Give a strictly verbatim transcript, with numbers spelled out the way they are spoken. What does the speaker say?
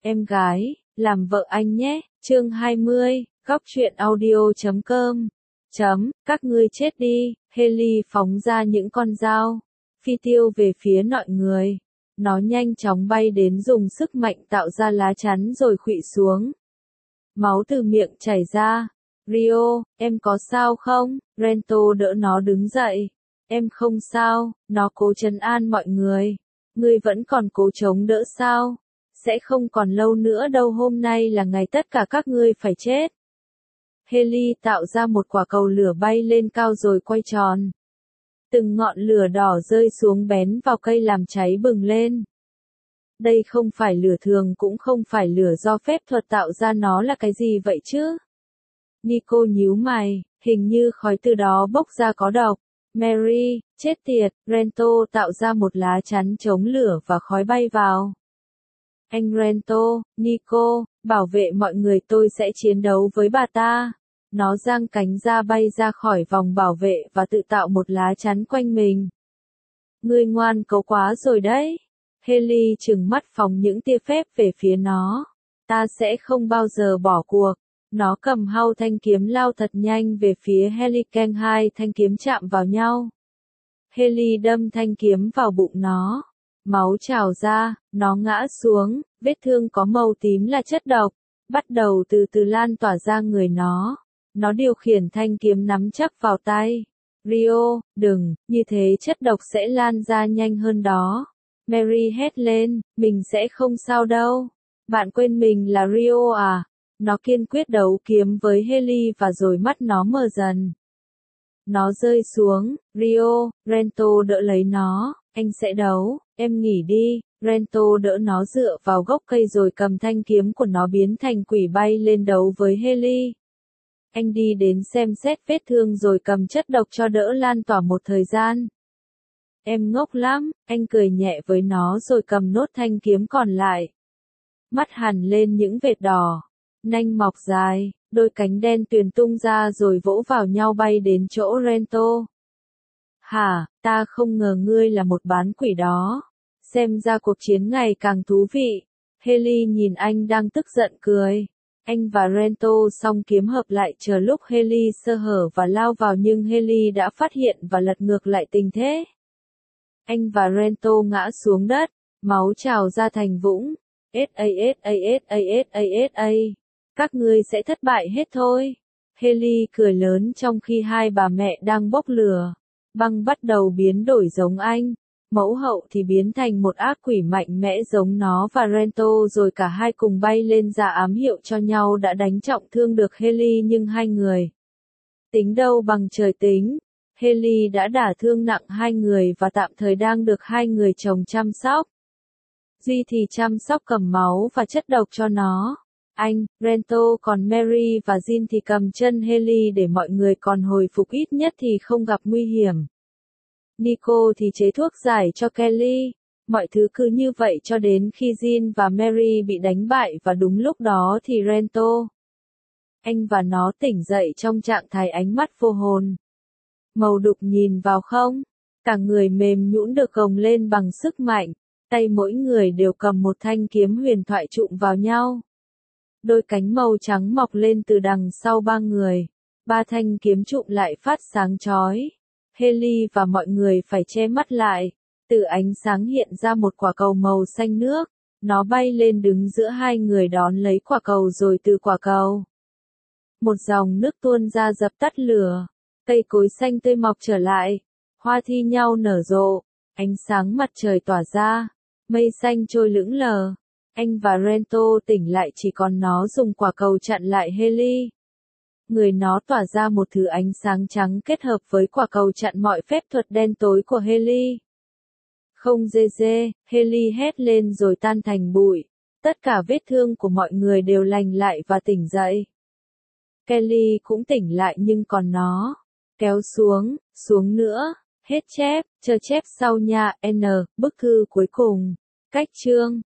em gái, làm vợ anh nhé, chương hai mươi, góc truyện audio chấm com. Chấm, các ngươi chết đi, Hailey phóng ra những con dao, phi tiêu về phía mọi người. Nó nhanh chóng bay đến dùng sức mạnh tạo ra lá chắn rồi khuỵu xuống. Máu từ miệng chảy ra. Rio, em có sao không? Rento đỡ nó đứng dậy. Em không sao, nó cố trấn an mọi người. Ngươi vẫn còn cố chống đỡ sao? Sẽ không còn lâu nữa đâu, hôm nay là ngày tất cả các ngươi phải chết. Hailey tạo ra một quả cầu lửa bay lên cao rồi quay tròn. Từng ngọn lửa đỏ rơi xuống bén vào cây làm cháy bừng lên. Đây không phải lửa thường cũng không phải lửa do phép thuật tạo ra, nó là cái gì vậy chứ? Nico nhíu mày, hình như khói từ đó bốc ra có độc. Mary, chết tiệt, Rento tạo ra một lá chắn chống lửa và khói bay vào. Anh Rento, Nico, bảo vệ mọi người, tôi sẽ chiến đấu với bà ta. Nó giang cánh ra bay ra khỏi vòng bảo vệ và tự tạo một lá chắn quanh mình. Ngươi ngoan cố quá rồi đấy. Hailey trừng mắt phóng những tia phép về phía nó. Ta sẽ không bao giờ bỏ cuộc. Nó cầm hau thanh kiếm lao thật nhanh về phía Heliken, hai thanh kiếm chạm vào nhau. Hailey đâm thanh kiếm vào bụng nó. Máu trào ra, nó ngã xuống, vết thương có màu tím là chất độc, bắt đầu từ từ lan tỏa ra người nó. Nó điều khiển thanh kiếm nắm chắc vào tay. Rio, đừng, như thế chất độc sẽ lan ra nhanh hơn đó. Mary hét lên, mình sẽ không sao đâu. Bạn quên mình là Rio à? Nó kiên quyết đấu kiếm với Hailey và rồi mắt nó mờ dần. Nó rơi xuống, Rio, Rento đỡ lấy nó, anh sẽ đấu, em nghỉ đi. Rento đỡ nó dựa vào gốc cây rồi cầm thanh kiếm của nó biến thành quỷ bay lên đấu với Hailey. Anh đi đến xem xét vết thương rồi cầm chất độc cho đỡ lan tỏa một thời gian. Em ngốc lắm, anh cười nhẹ với nó rồi cầm nốt thanh kiếm còn lại. Mắt hằn lên những vệt đỏ, nanh mọc dài, đôi cánh đen tuyền tung ra rồi vỗ vào nhau bay đến chỗ Rento. Hả, ta không ngờ ngươi là một bán quỷ đó. Xem ra cuộc chiến ngày càng thú vị. Hailey nhìn anh đang tức giận cười. Anh và Rento song kiếm hợp lại chờ lúc Hailey sơ hở và lao vào, nhưng Hailey đã phát hiện và lật ngược lại tình thế. Anh và Rento ngã xuống đất, máu trào ra thành vũng. sa sa sa sa sa. Các ngươi sẽ thất bại hết thôi. Hailey cười lớn trong khi hai bà mẹ đang bốc lửa. Băng bắt đầu biến đổi giống anh. Mẫu hậu thì biến thành một ác quỷ mạnh mẽ giống nó và Rento, rồi cả hai cùng bay lên ra ám hiệu cho nhau đã đánh trọng thương được Hailey, nhưng hai người tính đâu bằng trời tính. Hailey đã đả thương nặng hai người và tạm thời đang được hai người chồng chăm sóc. Duy thì chăm sóc cầm máu và chất độc cho nó. Anh, Rento còn Mary và Jean thì cầm chân Hailey để mọi người còn hồi phục, ít nhất thì không gặp nguy hiểm. Nico thì chế thuốc giải cho Kelly. Mọi thứ cứ như vậy cho đến khi Jean và Mary bị đánh bại, và đúng lúc đó thì Rento, anh và nó tỉnh dậy trong trạng thái ánh mắt vô hồn. Màu đục nhìn vào không? Cả người mềm nhũn được gồng lên bằng sức mạnh. Tay mỗi người đều cầm một thanh kiếm huyền thoại trụm vào nhau. Đôi cánh màu trắng mọc lên từ đằng sau ba người. Ba thanh kiếm trụm lại phát sáng chói. Hailey và mọi người phải che mắt lại. Từ ánh sáng hiện ra một quả cầu màu xanh nước. Nó bay lên đứng giữa hai người đón lấy quả cầu, rồi từ quả cầu một dòng nước tuôn ra dập tắt lửa. Cây cối xanh tươi mọc trở lại. Hoa thi nhau nở rộ. Ánh sáng mặt trời tỏa ra. Mây xanh trôi lững lờ. Anh và Rento tỉnh lại, chỉ còn nó dùng quả cầu chặn lại Hailey. Người nó tỏa ra một thứ ánh sáng trắng kết hợp với quả cầu chặn mọi phép thuật đen tối của Hailey. Không dê dê, Hailey hét lên rồi tan thành bụi. Tất cả vết thương của mọi người đều lành lại và tỉnh dậy. Kelly cũng tỉnh lại, nhưng còn nó kéo xuống, xuống nữa. Hết chép, chờ chép sau nha. N. Bức thư cuối cùng. Cách chương